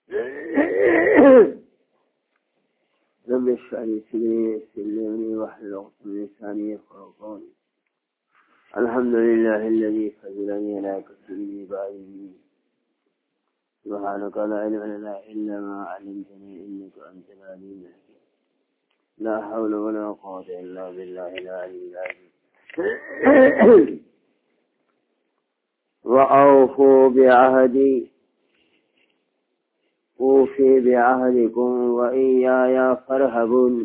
رب اشرح لي صدري ويسر لي امري واحلل عقدة من لساني يفقهوا قولي. الحمد لله الذي فضلني على كثير من عباده. سبحانك لا علم لنا الا ما علمتني انك انت العليم الحكيم. لا حول ولا قوة الا بالله العلي العظيم. وأوفوا بعهدي أوفي بعهدكم وإياي فارهبون.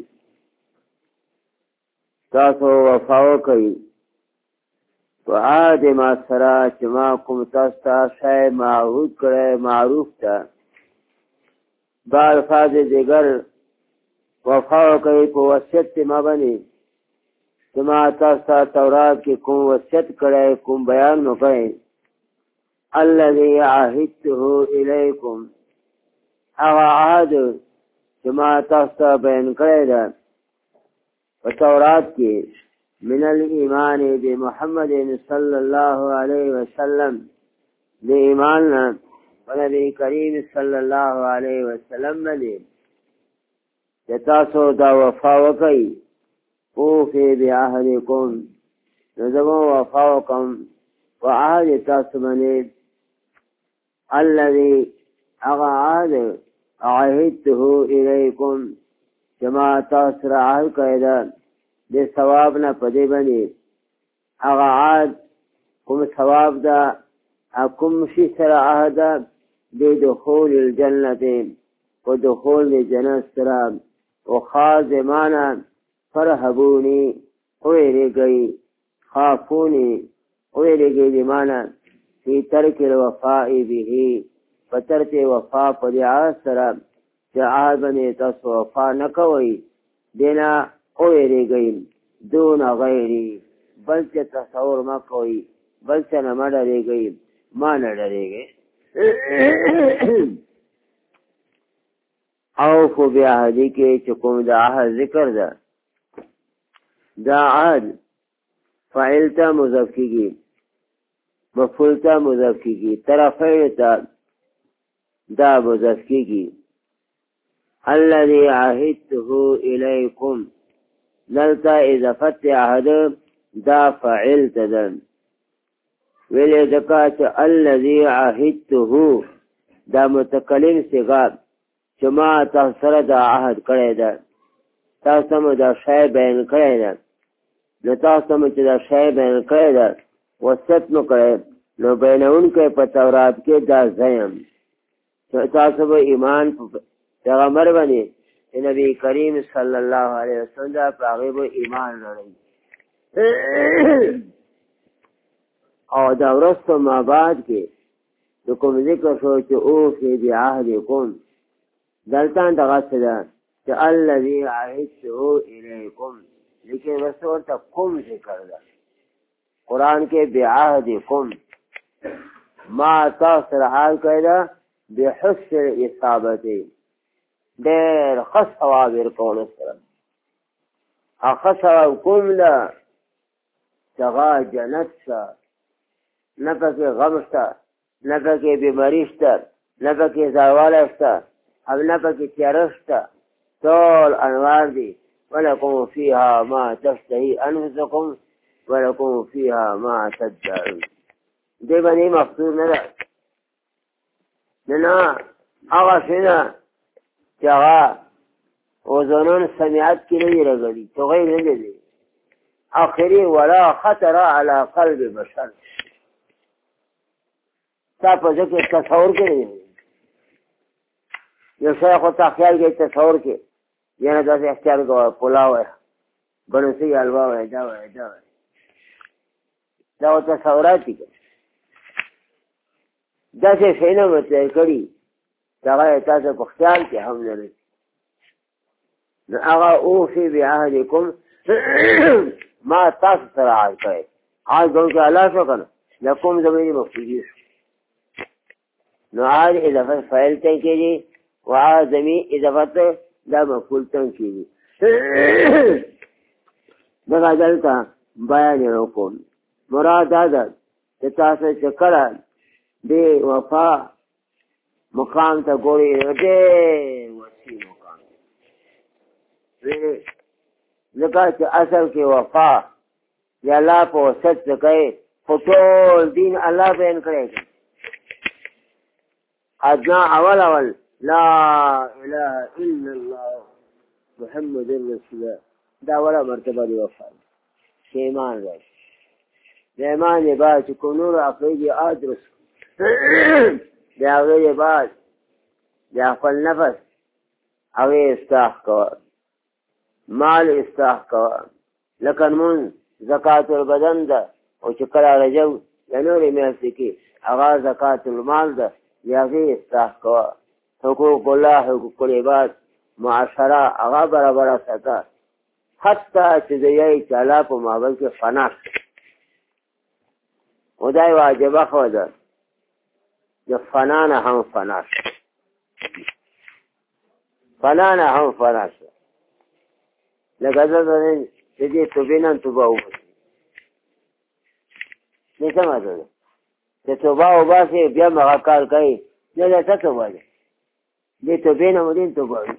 تاسو وفا وکئ په عهد ما سره چې ما کوم تاسو ته شی معهود کړی معروف ته با الفاظ دیگر وفا وکئ په وصیت ما باندې چې ما تاسو ته تورات کې کوم وصیت کړی کوم بیان وکړی الذي عهدته إليكم هغه عهد چې ما تاسو ته بیان کړی ده په تورات کې من الإيمان بمحمد صلى الله عليه وسلم بإيماننا ونبي كريم صلى الله عليه وسلم باندې چې تاسو دا وفا وکئ اوفي بعهدكم نو زموږ وفا وکم په عهد تاسو باندې الذي أغعاد عهدته إليكم كما تاسر عهد كيدا دي ثوابنا پدي بني أغعاد كم ثواب دا أكم شسر عهد بدخول الجنة ودخول الجنة سرام وخازمانا فرهبوني ويرقي خافوني ويرقي لمانا في ترك الوفاء به فترت وفاء پدعا سرم چه بنی تس وفاء نکوئی دینا اویری گئی دون غیری بلچه تصور مکوئی بلچه نمڈری گئی ما نڈری گئی اوفو بیاہدی کے چکم دا عہد ذکر دا عہد فعلتا مضاف کی گئی مفعولتا مضاف کیږي طرفین ته دا مضاف کیږي الذي عهدته الیکم دلته اضافت عهد دا فاعل تدن ویلې ذکات الذي عهدته دا متکلم صيغه چې ما تاسو سره دا عهد کړی ده تاسو مو دا شی بیان کړی ده نو تاسو مو چې دا شی بیان کړی ده وصیت نو کړی نو بینون کې په تورات کې دا زیم تاسو به ایمان پیغمبر باندې نبی کریم صلی الله علیه وسلم دا هغه به ایمان لري او دا ورسته ما بعد کې د کوم ذکر شو چې او فی بعهدکم دلته دغه څه ده چې الذی عهدته الیکم لیکن رسول ته کوم ذکر ده قرآن کے بعہدکم ما تاثر حال قیدہ بحسر اصابتی دیر خس ثوابر کون اسرم اخس ثواب کم لا چغا جنت شا نفکی غم شتا نفکی بیماری شتا نفکی زاروال شتا اب نفکی تیرشتا طول انوار دی ولکم فیها ما تشتهی انفسکم ولکم فیها ما تدعون دی بنی مخصوص ندا ننا آغا شنا چاگا وزنون سمیعت کی ندی رگلی تو غیر ندی دی آخری ولا خطر على قلب بشر تا پا ذکر تصور کے ندی یو شای خود تا خیال کے تصور کے یعنی دا سے اختیار گوا پلاو ہے بنسی علواو ہے داو ہے داو ہے دا تصوراتی که دا سے شئینا مطلع کری دا غیر تاسو په خیال کې هم لري نو هغه اوفي بعهدکم ما تاسو سره عهد کړی عهد کوونکی الله شو که نه لکم زمیني مفعولي شو نو عهد اضافت فاعل ته کېږي و عهد زمین اضافت دا مفعول ته کېږي دغه دلته بیان یې وکړ مراد دا ده چې تاسو چې کله دې وفا مقام ته ګوري ډېر وسیع مقام دی ځکه چې اصل کې وفا د الله په وسط څه کوي خو ټول دین الله بیان کړی دی ادنا اول لا اله الا الله محمد رسول الله دا اوله مرتبه دی وفا چې ایمان راشي د ایمان یې بعد چې کوم نور عقیدې ادرس د هغې یې بعد د خپل نفس هغې اصلاح کوه مال اصلاح کوه لکه لمونځ زکات البدن ده او چې کله رجب د نورې میاشتې کې هغه زکات المال ده د هغې اصلاح کوه حقوق الله حقوق العباد معاشره هغه برابره ساته حتی چې د یوې چالا په مابین کې فنا او دا یې واجبه خو ده د فنا نه هم فنا شو فنا نه هم فنا شو لکه دلته د دې توبې نه توبه وباسي دې څه مطلب ده چې توبه وباسي بیا هغه کار کوي نه دا څه توبه ده دې توبې نه مو دې توبه وي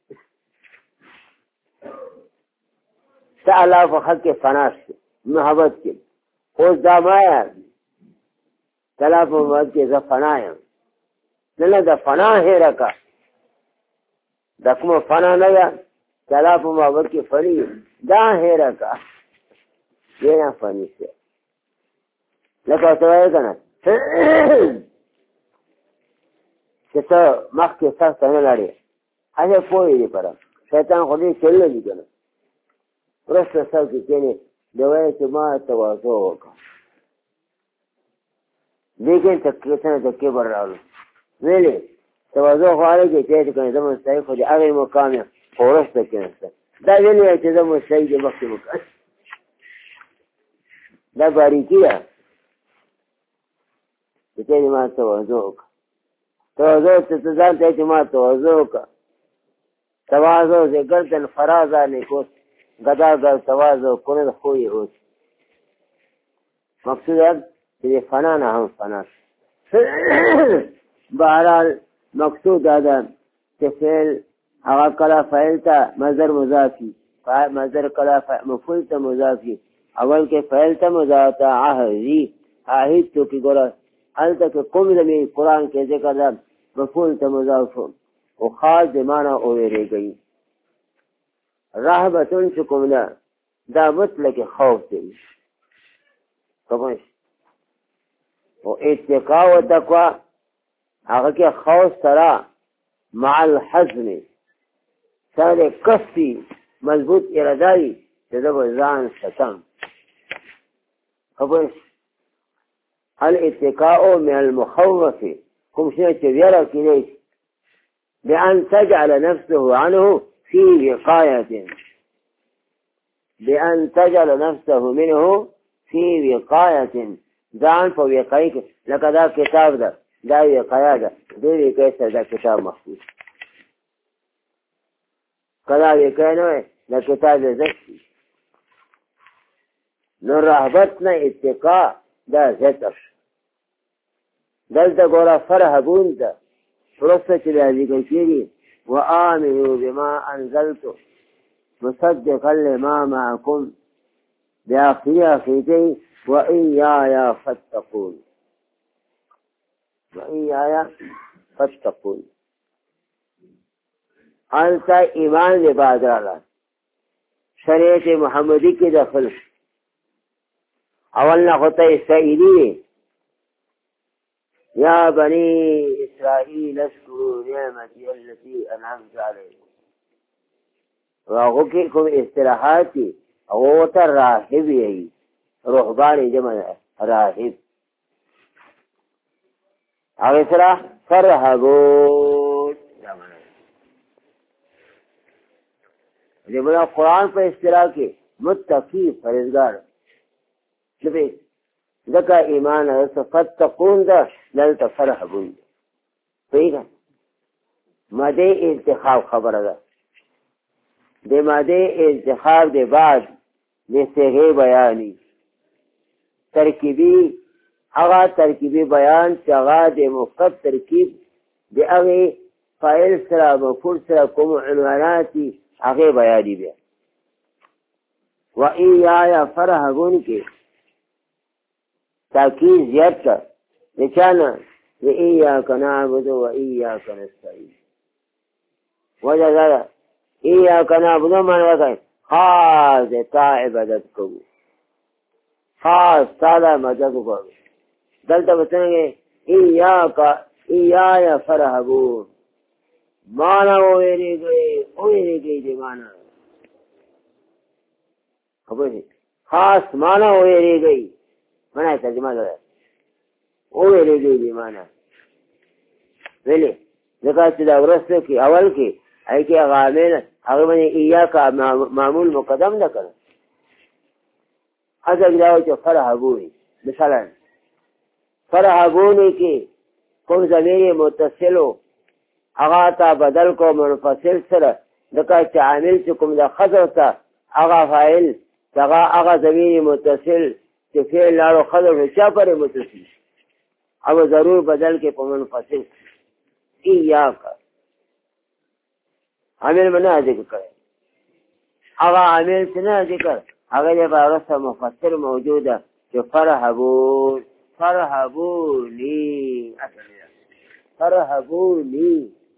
ته الله په حق کې فنا شي محبت کې اوس دا مایا تلا په محبت کې زه فنا یم نه دا فنا هېره کا دا کومه فنا نه ده تلا په محبت کې فني دا هېره کا دې نه فني شي لکه ته وایې که نه چې ته مخکې سر ته نه لاړې هسې پوهې دې پره شیطان خو دې چللی دي که نه وروسته سر کې کښېنې د وایې چې ما تواضع وکړه لیکن څنګه د کبر راغلو ویلې تواضع خو هغې کې چې که نه زه مستحق خو د هغې مقام یم خو وروسته کېناسته دا ویلې چې زه مستحق د مخکې مقام دا باریکي ده چې ته ما تواضع وکړه تواضع چې ته ځان ته چې ما تواضع وکړه تواضع سے گردن فراز آنے کو گداگر تواضع کنن خوی ہوت مقصود ہے کہ فنا نہ ہم فنا بہرحال مقصود آدھا کہ فعل اغا کلا فعل تا مصدر مضافی مصدر کلا مفعول تا مضافی اول کے فعل تا مضافتا عہدی عہد تو کی گولا حال تک قوم زمین قرآن کے ذکر دا مفعول تا مضافون و خاص زمانہ اوے رہ گئی رہبتن چکم لا دا مطلق خوف دی کمش و اتقاء و تقوی آگا کے خوف سرا مع الحزم سر کفی مضبوط ارادائی تدب زان ستم کمش الاتقاء من المخوف کمشنے چویرہ کی لیش بأن تجعل نفسه عنه في وقاية بأن تجعل نفسه منه في وقاية ځان په وقایه کې لکه دا کتاب ده دا وقایه ده دې وقایه سره دا کتاب محفوظ کله وقایه نه وي دا کتاب عزت نو رهبت نه اتقا دا ذکر دلته ګوره فرهبون ده فرصة ذلك الشيء وآمنوا بما أنزلت مصدقا لما معكم بآخر آخرتين وإياي فاتقون وإياي فاتقون أنت إيمان لبعد الله شريعة محمدي کی دخل اولنا خطہ سائلی یا بنی اسرائیل اشکروا نعمتی التي انعمت علیکم واغو کی کوم اصطلاحاتی او تر راہب یہی رهبان جمع راہب او اسرا فرهبون جب قرآن پر اصطلاح کے متقی فرزگار شبه ذکا ایمان ہے فتقون دا للتا فرحبون صحیح ہے مادے انتخاب خبر دا دے مادے انتخاب دے بعد دے صحیح بیانی ترکیبی اغا ترکیبی بیان چاگا دے مفقد ترکیب دی هغې فاعل سره مفعول سره کوم عنوانات دي هغې بیانې بیا و ایایا فرهبون کې تاکید زیات کړه د چا نه د ایاک نعبد و ایاک نستعین وجه دا ده ایاک نعبد معنی وکړئ خاص د تا عبادت کوو خاص تا دا مدد کوو دلته به څنګه ایایا فرهبون مانا ویریږئ دې مانا خبر دې خاص مانا ویریږئ مانا ترجمه ده ویریږئ دې مانا ویلې ځکه چې دا ورسته کې اول کې هغې کې هغه عامل هغه باندې ایاکا معمول مقدم ده که نه اصل دا و چې فرهبوني مثلا فرهبوني کې کوم ضمیر متصلو هغه ته بدل کو منفصل سره ځکه چې عامل چې کوم د خضر ته هغه فاعل هغه ضمیر متصل چې فعل لاړو خضر چا پرې متصل او ضرور بدل کې په منفصل ایاکا عامل منه ذکر کړي هغه عامل چې نه ذکر هغه یې په ورسته مفسر موجوده چې فرهبوني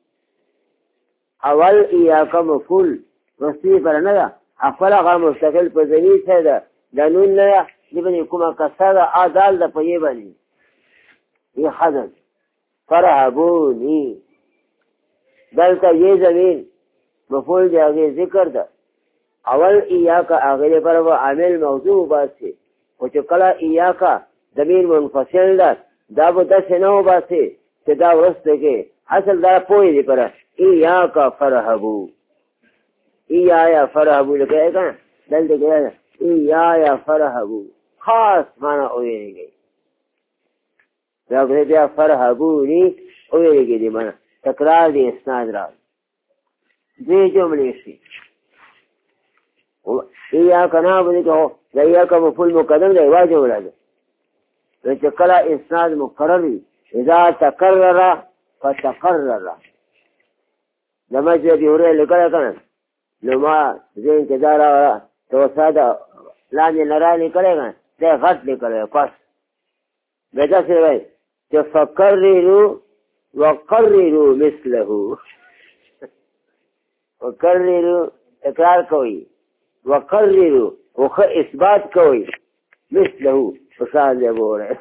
اول ایاکا مفعول رسمی پر نه ده خپل هغه مستقل په ضمیر سره ده د نون نه ده دې باندې کومه کسره ده دال ده په یې باندې یې حذف فرهبوني دلته یې ضمیر مفعول دی هغې ذکر ده اول ایاکا هغې لپاره به عامل موضوع وباسي خو چې کله ایاکا ضمیر منفصل ده دا به داسې نه وباسي چې دا وروسته کې اصل دا پوهې دې پره ایاکا فرهبو ایایا فرهبو لکه یې که نه دلته کې ده ایایا فرهبو خاص مانا وویرېږئ دا بیا فرهبوني وویرېږئ دې مانا تکرار دی اسناد راځي دوی جملې شي ایاک نعبد کې هو د ایاک مفعول مقدم دی یوه جمله ده چې کله اسناد مقرر وي اذا تکرر فتقرر د مسجد ابي هريره لیکلی که نه نو ما ذهن کې دا راغله توسعه ده لاندې نه را لیکلی که نه دی غټ لیکلی کس بیا داسې وایي چې فکرروا وقرروا مثله وقرروا تکرار کوي وقرروا وخ اثبات کوي مثله فشان دی ابو هريره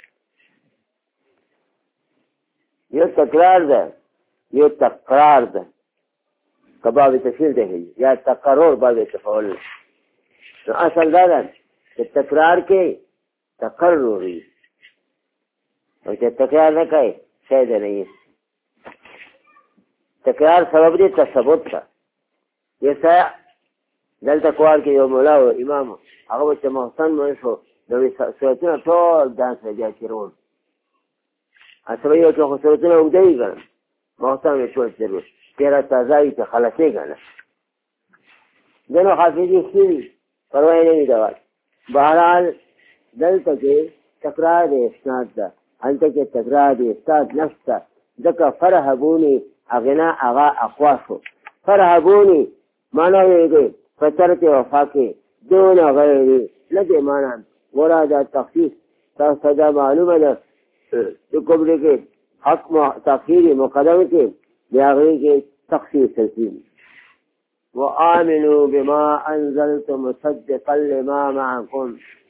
یو تکرار ده یو تقرار ده که باب تفعیل ده یا تقرر باب تفعول نو اصل دا ده چې تکرار کې تقرر وي او چې تکرار نه کوي شی ده نه وي تکرار سبب دی تثبت ته یسا دلته کوال کې یو مولا و امام هغه چې محسن مو شو د سورتونه ټول ځان سره بیا چیرول اصل یو چې خو سورتونه اوږده وي که نه محسن مې ټول چیرول تیره تازه وي چې خلاصې که نه ځینو حافظې ښې وي پروا یې نه وي دغه بهرحال دلته کې تکرار د اسناد ده هلته کې تکرار د اسناد نشته ځکه فرهبوني هغې نه هغه اقوا شو فرهبوني مانا ویږئ فترت وفا کې دون غیرې نه دې مانا ورا دا تخصیص تاسو دا معلومه ده چې کومې کې حق تاخیر مقدم کې د هغې کې تخصیص ترتیب وآمنوا بما انزلت مصدقا لما معكم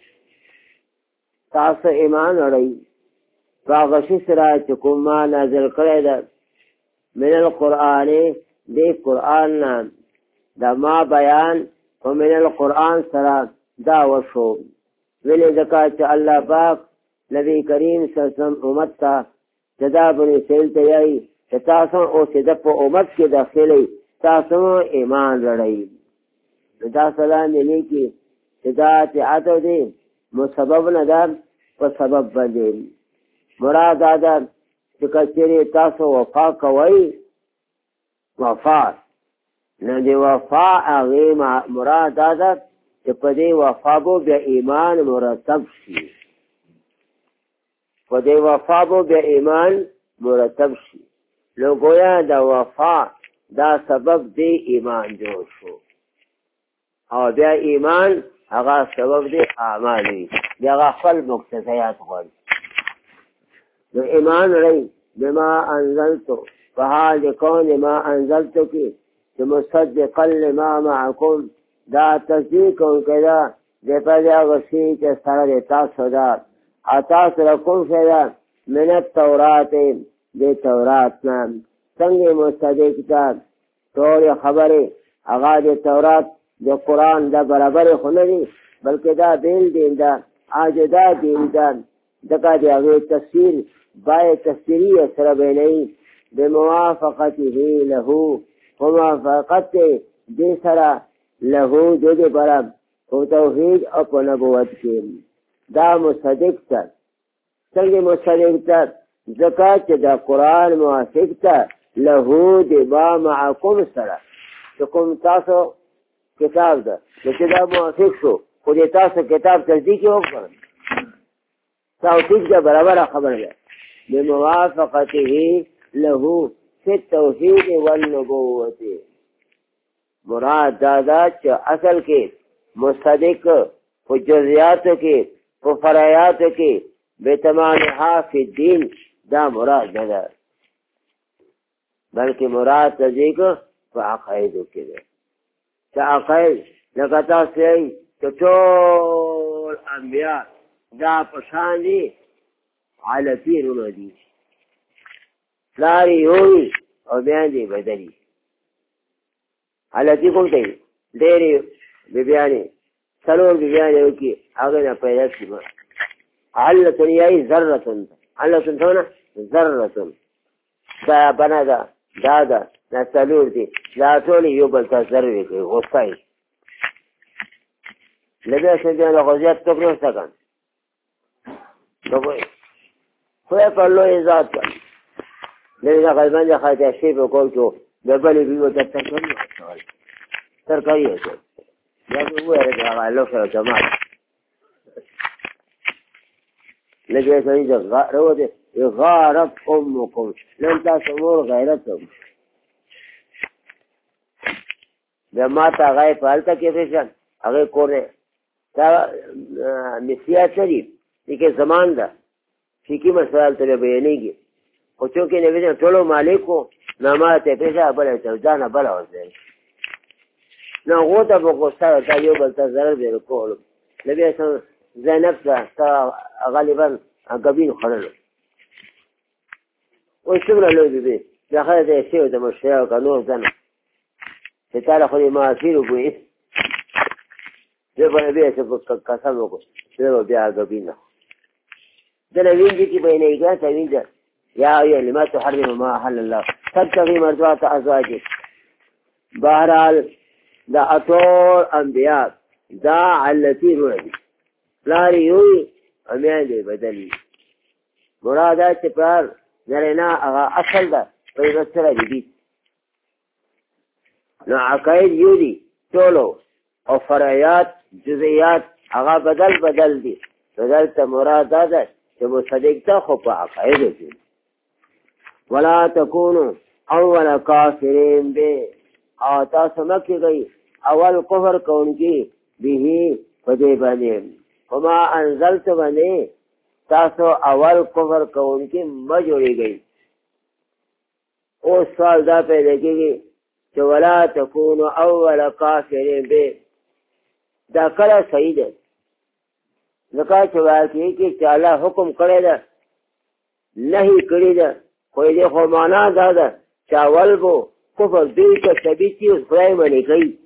تاسو ایمان اړئ په هغه شي سره چې کوم ما نازل کړی ده من القرآن دې قرآن نه دا ما بیان ومن القرآن سره دا وشو ویلې ځکه چې الله پاک نبی کریم صلی الله علیه وسلم امت ته جدا بني اسرائیل ته یایي چې تاسو اوسېده په امت کې داخلئ تاسو ایمان لرئ نو دا سلام یې لیکي چې دا عطف دی مسبب نه ده په سبب باندې مراد دا ده چې که چېرې تاسو وفا کوئ وفا نه د وفا هغې مراد دا ده چې په دې وفا به بیا ایمان مرتب شي په دې وفا به بیا ایمان مرتب شي نو گویا دا وفا دا سبب دی ایمان جوړ شو او بیا ایمان هغه سبب دی اعمال وي بیا هغه خپل مقتضیات غواړي نو ایمان لري بما انزلتو په حال کون ما انزلتو کې چې مصدقا لما معکم دا تصدیق کوونکی دا د په هغه شي چې سره د تاسو ده تاسو سره کوم شی ده من التورات د تورات نه څنګه مصدق ده ټول خبرې هغه د تورات د قرآن دا برابر خو نه دي بلکې دا بیل دین ده عاجدا دین ده دغه د هغې تفسیر باید تفسیري سره بیانوي بموافقته له وموافقت دې سره له د دې برابر په توحید او په نبوت کې دا مصدق ده څنګه مصدق ده ځکه چې دا قرآن موافق ده له د ما معکم سره چې کوم تاسو کتاب ده چې دا موافق شو خو دې تاسو کتاب تصدیق یې وکړ توحید ده برابر خبره ده بموافقته له فی التوحید والنبوت مراد دا چې اصل کې مصدق په جزئیاتو کې په فرعیاتو کې بتمامها فی الدین دا مراد نه ده بلکې مراد تصدیق په عقایدو کې ده چې عقاید لکه تاسو یې چې ټول انبیا دا په شان دي علتي رونه دي لارې یوي او بیا دې بدلي علتي کوم ته ډېرې بیبیانې څلور بیبیانې وکړي هغه نه پیدا شي علتن یایي ذرتن علتن څه نه ذرتن دا بنا ده دا ده دا څلور دي دا ټول یو بل ته ذرې کوي غوسه یې لږه څه بیا د غوزیات څوک نه شته کن خدای په لوی ذات کړي لږه غلبان د خاطر شی په کول کې د بلې بیو ته ترکاري واچول ترکاري واچول بیا مې وویل چې هغه الله سره جماعت لږه سړي د راوځي غارت امکم نن تاسو مور غیرت بیا ما ته هغه په هلته کې فیشن هغې کور دی دا مسیحیت څه دي دې کې زمان ده فقهي مسایل ته بیانېږي خو څوک یې نه ویل ټولو مالکو نو ما ته پیسه بله ځانه بله ورځي نو هغو ته به غوسه دا یو بل ته ضرر دی کولو نو بیا زینب ته تا غالبا ګبین خوړلو اوس څومره لوی بیبي دا خلک ته یې شوی د مشتری او که نور ځنه چې تا له خو دې معافیر وګوي زه به بیا قسم وکړو زه به بیا ګبین دله وینځي کې به یې نه یې ګڼه وینځه یا ایها لما تحرم ما احل الله تبتغي مرضات ازواجك بهرحال دا ټول انبیا دا علتي رونه دي پلار یې وي او میندې بدلي مراد دا چې پلار نارینه هغه اصل ده په یوه سره دي نو عقاید یو دي ټولو او فرعیات جزئیات هغه بدل دي نو دلته مراد دا ده چې مصدق ده خو په عقایدو کې ولا تکونو اول کافرین به او تاسو مکې گئی اول کفر کونکی به په دې باندې وما انزلت باندې تاسو اول کفر کونکی مه جوړېږئ اوس سوال دا پیدا کېږي چې ولا تکونو اول کافرین به دا کله صحیح ده ځکه چې واقعي کې چې الله حکم کړی ده نهي کړی ده خو دې خو معنا دا ده چې اول به کفر دوی ته ثابت شي خدای منې کوي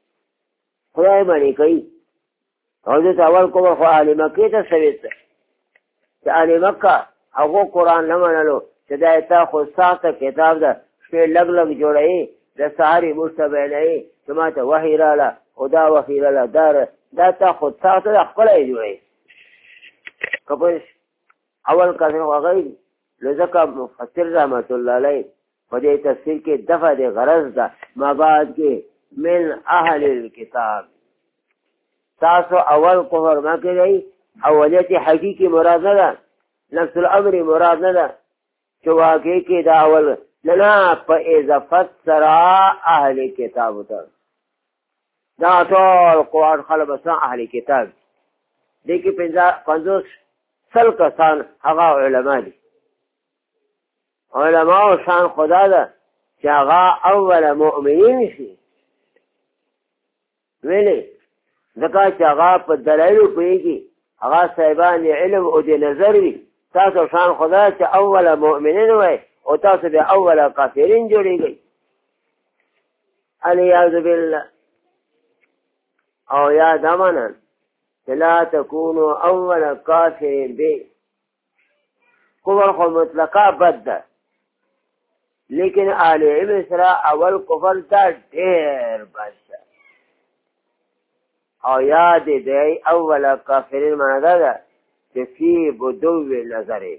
او دې اول کفر خو اهل مکې ته ثابت ده چې اهل مکه هغو قرآن نه منلو چې دا تا خو ساته کتاب ده شپې لږ جوړوي د سهارې موږ ته بیانوي چې ما ته وحي راله خو دا وحي راله دا تا خو ساته ده خپله یې جوړوي که په اول کافر خو هغه وي نو ځکه مفسر رحمت الله علیه په دې تفسیر کې دفع د غرض ده ما بعد کې من اهل الكتاب تاسو اول کفر ما کوي اولیت حقیقي مراد نه ده نفس الامر مراد نه ده چې واقعي کې دا اول نه په اضافت سره اهل کتاب ته دا ټول قرآن خلک بس اهل کتاب دي کې 50 کسان هغه علما دي علماء شان خدا ده چې هغه اول مؤمنین شي ویلي ځکه چې هغه په دلایلو پوهېږي هغه صاحبان علم او د نظر وي تاسو شان خدا چې اول مؤمنین وای او تاسو به اول کافرین جوړیږئ علیاذ بالله او یاد امانه لا تكونوا اول کافر به کفر خو مطلقه بد ده لیکن اهل علم سره اول کفر دا ډېر بد ده او یاد دی اول کافرین معنا ده چې فی بدو نظر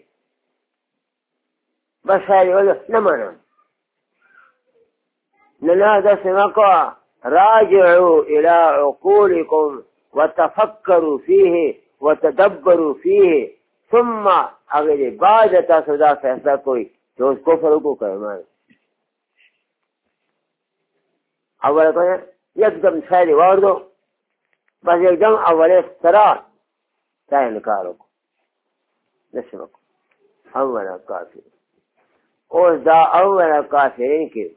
بس هغه نه منم نه دا سمکو راجعوا الى عقولكم وتفكروا فيه وتدبروا فيه ثم اگر بعد تاسو دا فیصله کوئی چې اوس کفر وکړو که ایمان اول کوئ یکدم شاید واردو بس یکدم اولی سره تا انکار وکړو نشي وکړو اوله کافر اوس دا اوله کافرین کې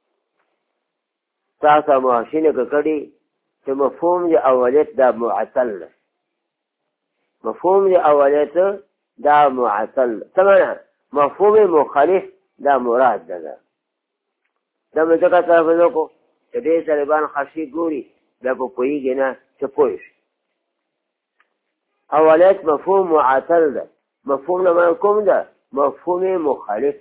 تاسو معاشینه که کړي چې مفهوم د اولیت دا معطل ده مفهوم د اولیت دا معطل څه مفهوم مخالف دا مراد ده دا مې ځکه تلفظ وکړو چې ډېر طالبان خشي ګوري بیا به پوهېږي نه چې پوه شي اولیت مفهوم معطل ده مفهوم نه کوم ده مفهوم مخالف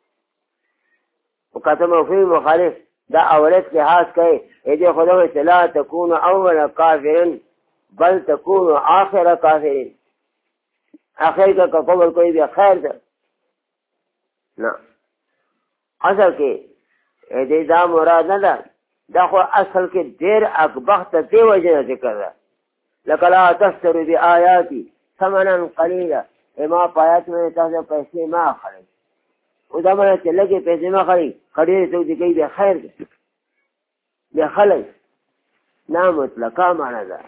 وکته مفهوم مخالف دا اولیت لحاظ کوي دې خدا وایي چې لا تكون اول کافر بل تكون آخر کافر آخر کا قبول کوئی بھی خیر ده نه اصل کې دې دا مراد نه ده دا خو اصل کې ډېر اکبخت دې وجه ذکر ده لکه لا تشتروا بآیاتي ثمنا قلیلا ما پایات مې تاسو پیسې ما اخلئ او دا معنی چې لږې پیسې ما اخلئ کډېرې څوک دې کوي بیا خیر ده بیا خلئ نه مطلقه معنی ده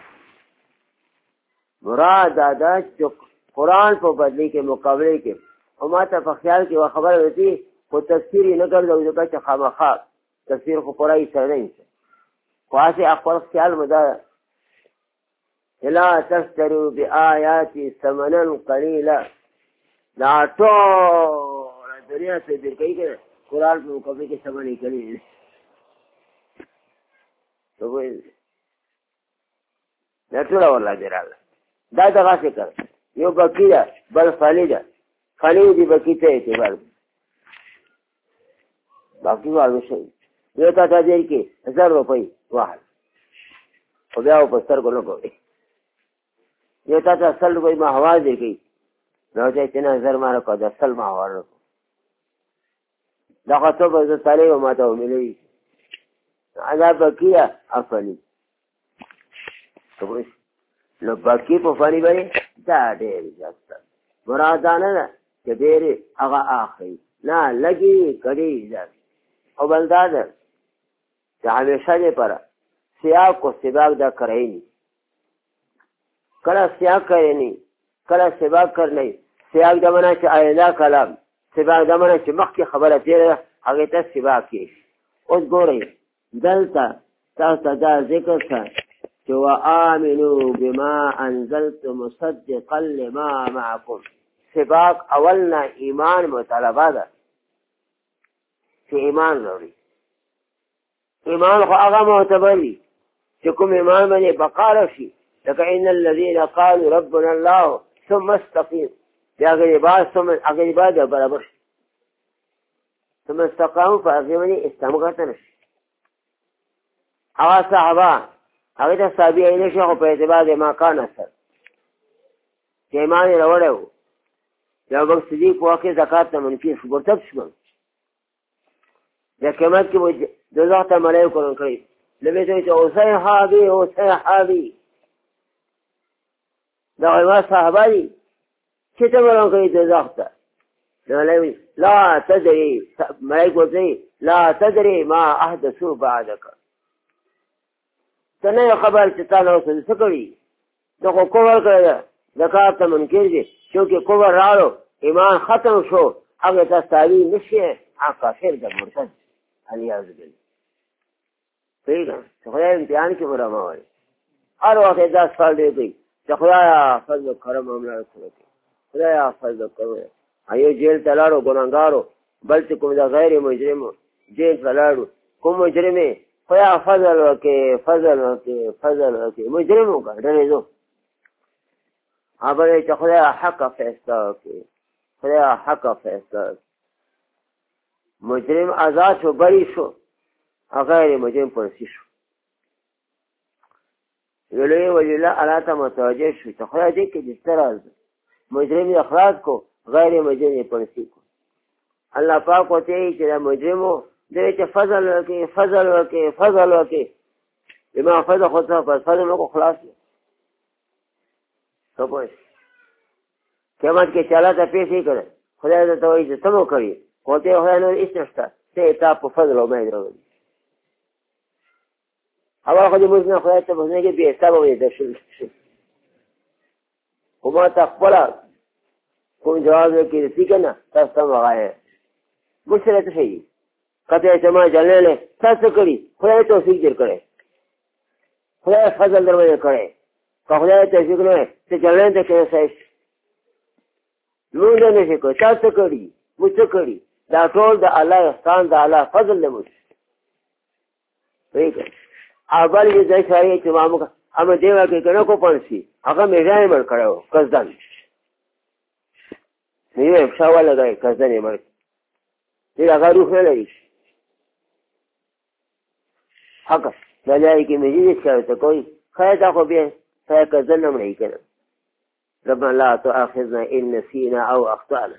مراد دا ده چې قرآن په بدلی کې مقابله کې او ما ته په خیال کې یوه خبره رسي خو تفسیر یې نه ګرځو ځکه چې خامخا تفسیر خو پوره یې سره نه وي خو هسې خپل خیال مو دا ده لا تشتروا بآیاتي ثمنا قلیلا دا ټوله دنیا څه دیر کوي که قرآن په مقابله کې ثمن یې کړي دا ټوله ورله دې راغله دا دغسې کړه یو بکی ده بل فلی ده فلی دی بکی ته اعتبار باقی واضح شوی یو تا ته دیر کې 1000 روپۍ واحد خو بیا په سترګو نه کوي یو تا ته 100 روپۍ ما حواز دی کوي نو چې 3000 ما راکړه د 100 ما حواز راکړه دا خو ته به زه تالی و ما ته وملوي دا بکی ده افلی نو بکی په فلی باندې دا ډېر زیات مراد دا نه ده چې ډېرې هغه اخلي نه لږې کړي زیات او بل دا ده چې همیشه دپاره سیاق و سباق دا کرایي کله سیاق کرایي کله سباق کرنی سیاق دا معنی چې آینده کلام سباق دا معنی چې مخکې خبره تېره ده هغې ته سباق کېږي اوس ګورئ دلته تاسو ته دا ذکر شه چې وآمنوا بما انزلت مصدقا لما معكم سباق اولنا ایمان مطالبه ده چې ایمان لري ایمان خو هغه معتبر وي چې کوم ایمان باندې بقا راشي لکه ان الذين قالوا ربنا الله ثم استقيم بیا هغې بعد برابر شي ثم استقاموا په هغې باندې استقامت نه شي هغه صحابه هغې ته صحابي نه شي خو په اعتبار د ما کان اثر چې ایمان یې راوړی و د ابوبکر صدیق په وخت کې زکات نه منفي شو مرتد شول د قیامت کې به دوزخ ته ملایکو قرآن کړي نبي ته وایي چې اوسئ حابي دا ما صحابه دي چې ته قرآن کړي دوزخ ته لا تدري ملائک ورته لا تدري ما احدثوا بعدك ته نه خبر چې تا نو څه کړی دغه کوور کړی زکات ته منکر دي چې کوور راړو ایمان ختم شو هغه ته تعالی نشي هغه کافر د مرتد الیاذ بالله پیغام خدای امتحان کې مرامه وایي هر وخت دا سوال دی چې خدایا فضل و کرم موږ سره خدایا فضل و کرم ایو جیل تلاړو ګناګارو بل چې کوم دا غیر مجرم جیل تلاړو کوم مجرم خدایا فضل وکي فضل وکي فضل وکي مجرم وکړه زه هغه چې خدایا حق فیصله وکي خدایا حق فیصله مجرم آزاد شو بری شو غیر مجرم پرسی شو ویلوی ولی اللہ اللہ تا متوجه شو تا خدا دیکھ که جس طرح مجرم اخراج کو غیر مجرم پرسی کو اللہ پاک ہوتے ہی چلا مجرمو دوی چا فضل وکی فضل وکی فضل وکی امام فضل خودتا پر فضل مکو خلاص لے تو پوش قیامت کے چالا تا پیش ہی کرے خدا تا توئی چا تمو کری ہوتے خدا نور اس نشتا تے اتاب پا فضل و مہد رو اول خو دې موږ نه خدای ته بخښنه کې بې حسابه ولیده شو خو ما ته خپله کوم جواب کې رسي که نه تاسو ته هم هغه یې موږ سره څه شی دي کته چې ما جللی تاسو څه کړي خدای توفیق در کړی خدای فضل در باندې کړی که خدای توفیق نه وی ته جللی ته کېناستئ لمونځ نه شي کولی تاسو څه کړي موږ څه کړي دا ټول د الله احسان د الله فضل دی موږ پوهېږئ اول یہ دای ساری چې مامو هم دیوا کې کنه کو پنسي هغه میژای مړ کړو قصدن نیو شاول لګای قصدن مړ دې هغه روح نه لري حق دلای کې مې دې څه کوي خیر خو به خیر قصدن نه مړی کنه ربنا لا تؤاخذنا ان نسينا او اخطانا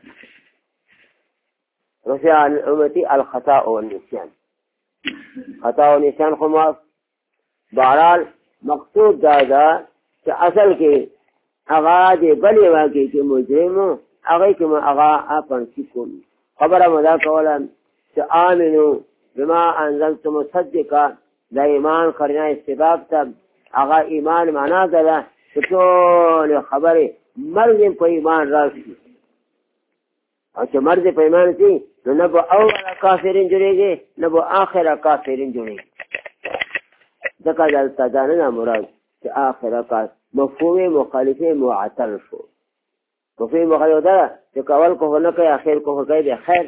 رفع عن امتي الخطا والنسيان خطا والنسيان خو بہرحال مقصود دادا کہ اصل کے اغا دے بلے واقعی کے مجرم اغی کے اغا اپن سکن خبر مدا کولا کہ آمنو بما انزلت مصدقا دا ایمان کرنا استباب تب اغا ایمان مانا دادا کہ طول خبر مرد پہ ایمان راشی اور چھ مرد پہ ایمان سی نبو اول کافرین جڑے گے نبو آخر کافرین جڑے گے ذکر دلتا داننا مراد کہ آخر کا مفہوم مخالف معطل شو مفہوم مخالف دارا کہ اول کو ہونا کہ آخر کو ہو گئے خیر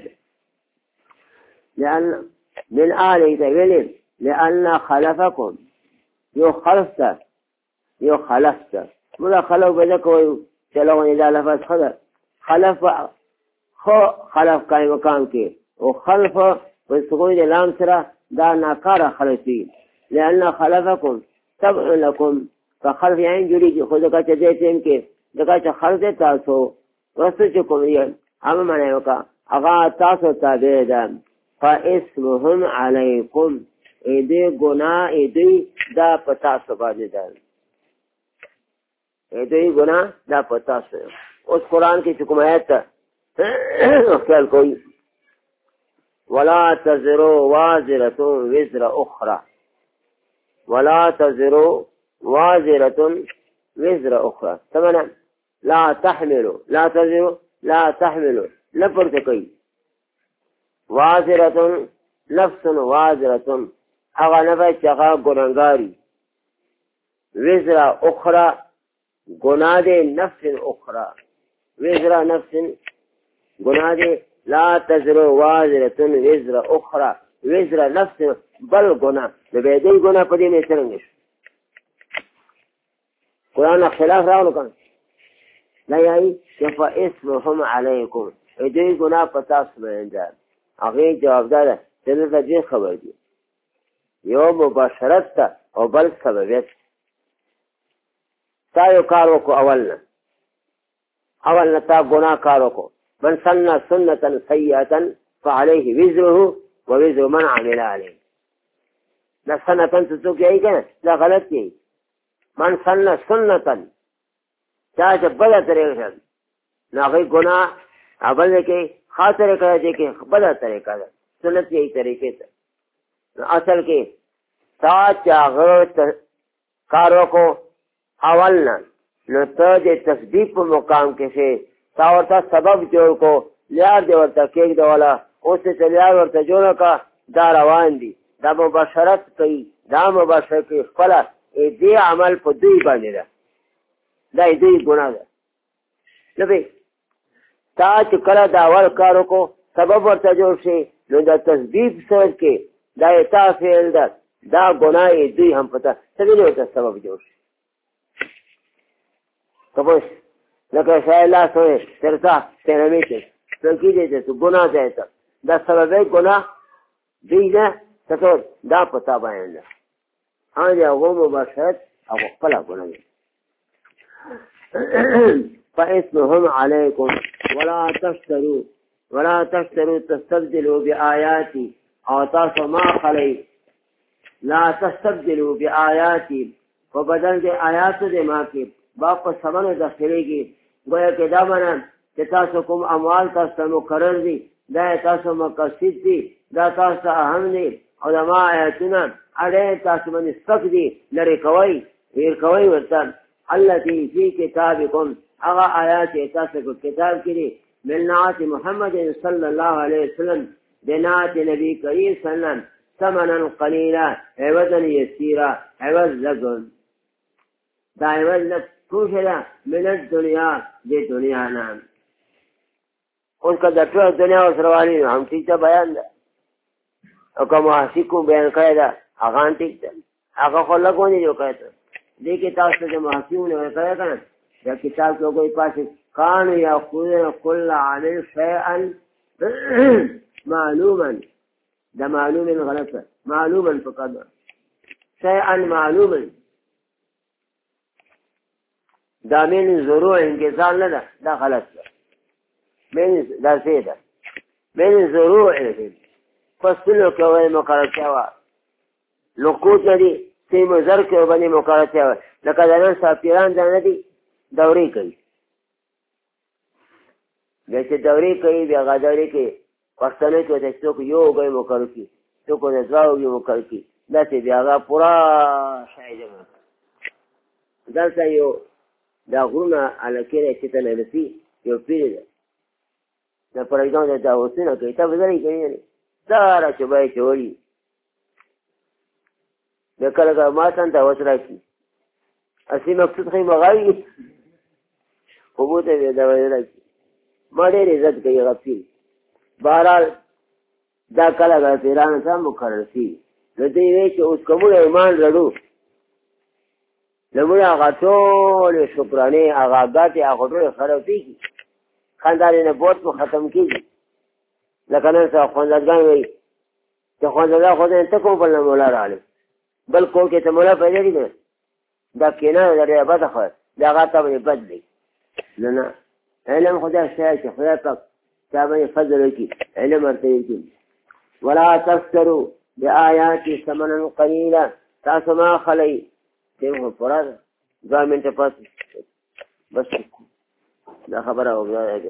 لأن من آل تولیم لأن خلفکم یو خلفتا ملا خلف بذکو چلو اذا لفظ خلف کا مقام کے وخلف بسکون لام سرا دا ناکار خلفی لأن خلفكم تبع لكم فخلف يعني جريج خذك تجيتم كيف ذكا خلف تاسو وسجكم يه أما من يوكا أغا تاسو تابعدا فاسمهم عليكم إيدي گناه إيدي دا پتاسو باجدا إيدي گناه دا پتاسو اس قرآن کی چکم آیت خیال کوئی ولا تزروا وازرة وزر أخرى ولا تزروا وازرة وزر أخرى ثمنا لا تحملوا لا تزروا لا تحملوا لفرتكي وازرة نفس وازرة أغا نفس شغا گناهگاری وزر أخرى گناه نفس أخرى وزر نفس گناه لا تزروا وازرة وزر أخرى وزر نفس بل گناه نبیدی گناه پدی میں سرنگش قرآن خلاف راولو کن لا یای شفا اسمهم علیکم ایدی گناه پتاس میں اندار اغیر جواب دادا دلتا جی خبر دی یو مباشرت تا او بل سببیت تا یو کارو کو اولنا تا گناه کارو کو من سنة سنة سيئة فعليه وزره ووزر من عمل عليه لا سنة تسوك يا كان لا غلط يا من سنة سنة چاہے بڑا طریقہ نا غی گناہ عمل کے خاص طریقه دې کې بل طریقه ده سنت یې طریقې ته اصل کې تا چاغه کارو کو اول نه نو ته د تصدیق په مقام کې شي تا ورته سبب جوړ کو لیار دې ورته کېږ دوله اوس چې لیار ورته جوړ کا دا روان دي دا مباشرت کوي دا مباشرت کوي خپله دې عمل په دوی باندې ده دا دوی ګناه ده نو بې تا چې کله دا اول کار وکړو سبب ورته جوړ شي نو د تصدیق سبب کې دا تا فعل ده دا ګناه دوی هم پته څنګه ورته سبب جوړ شي کپوش لکه شاید الله سوئے ترسا تیرمیتے سنکی دیتے تو گناہ دیتا دا سبب ہے گناہ دینا ستور دا پتا بیان دا ہاں جا وہ مباشرت اگو قلع گناہ دی فَإِسْمُهُمْ عَلَيْكُمْ وَلَا تَشْتَرُوا تَسْتَبْدِلُوا بِآيَاتِ او تاسو ما خلی لا تستبدلوا بآیاتی و بدل دے آیاتو دے ما کی باپ سمن داخلے گی گویا کہ دا منا کہ تاسو کم اموال تاسو مقرر دی دا تاسو مقصد دی دا تاسو اهم دی او دا ما آیاتونا اڑے تاسو من سپک دی لرے کوئی ویر کوئی ورطان اللتی فی کتابکم اغا آیات تاسو کو کتاب کری ملنات محمد صلی اللہ علیہ وسلم بنات نبی کریم صلی اللہ علیہ وسلم ثمنا قلیلا عوضا یسیرا عوض لگن دا عوض لگ کوشلا من الدنیا دی دنیا نام ان کا دکتر دنیا و سروالی ہم ٹھیک تا بیان دا او کا محاسی کو بیان کرے دا اغان ٹھیک تا اغا خود لگونی جو کہتا دی کتاب سے جو محاسی ہونے کرے کنا یا کتاب کے کوئی پاس کانو یا خودن کل عامل شیئا معلوما دا معلوم غلط معلوما فقط شیئا معلوما دا من ضروع انکسار ندا دا غلط من دا سیدہ من ضروع فصلو کوئی مقرر کیوا لقوت ندی سی مزر کیو بنی مقرر کیوا لکه دنان ساپیران دا ندی دوری کئی بیچه دوری کئی بیا غا دوری کئی پختنو کی وتا څوک یو گئی مقرر کی څوک د زاو یو مقرر کی دا چې بیا غا پورا شایده دلته یو دا غرونه الکیره چې ته نسی یو پیر ده دا پرېږدم دا اوسنه کوي ته وزري کوي نه سارا چې به چوری د کله ما ته وسره کی اسی مقصود خې مغاوي خو ته دا وزري ما ډېر عزت کوي غفیر بہرحال دا کله دا پیران سره مقرر شي نو دوی وایي چې اوس کومه ایمان لرو لمړه هغه ټول شکرانه هغه ګټې هغه ټول خرابې کی خاندان نه بوت مو ختم کیږي لکه نن څو خواندګان وایي چې خواندګان خو دې ته کوم بل مولا رااله بل کو کې ته مولا پیدا دي دا کینه درې بده خو دا هغه ته بد دی نه علم خدای شای چې خدای پاک تابعی فضل کی علم ارتیکی ولا تفتروا بآیات ثمنا قلیلا تاسو ما خلی دیو پرا 2 منټه پاس بس دا خبره وګورئ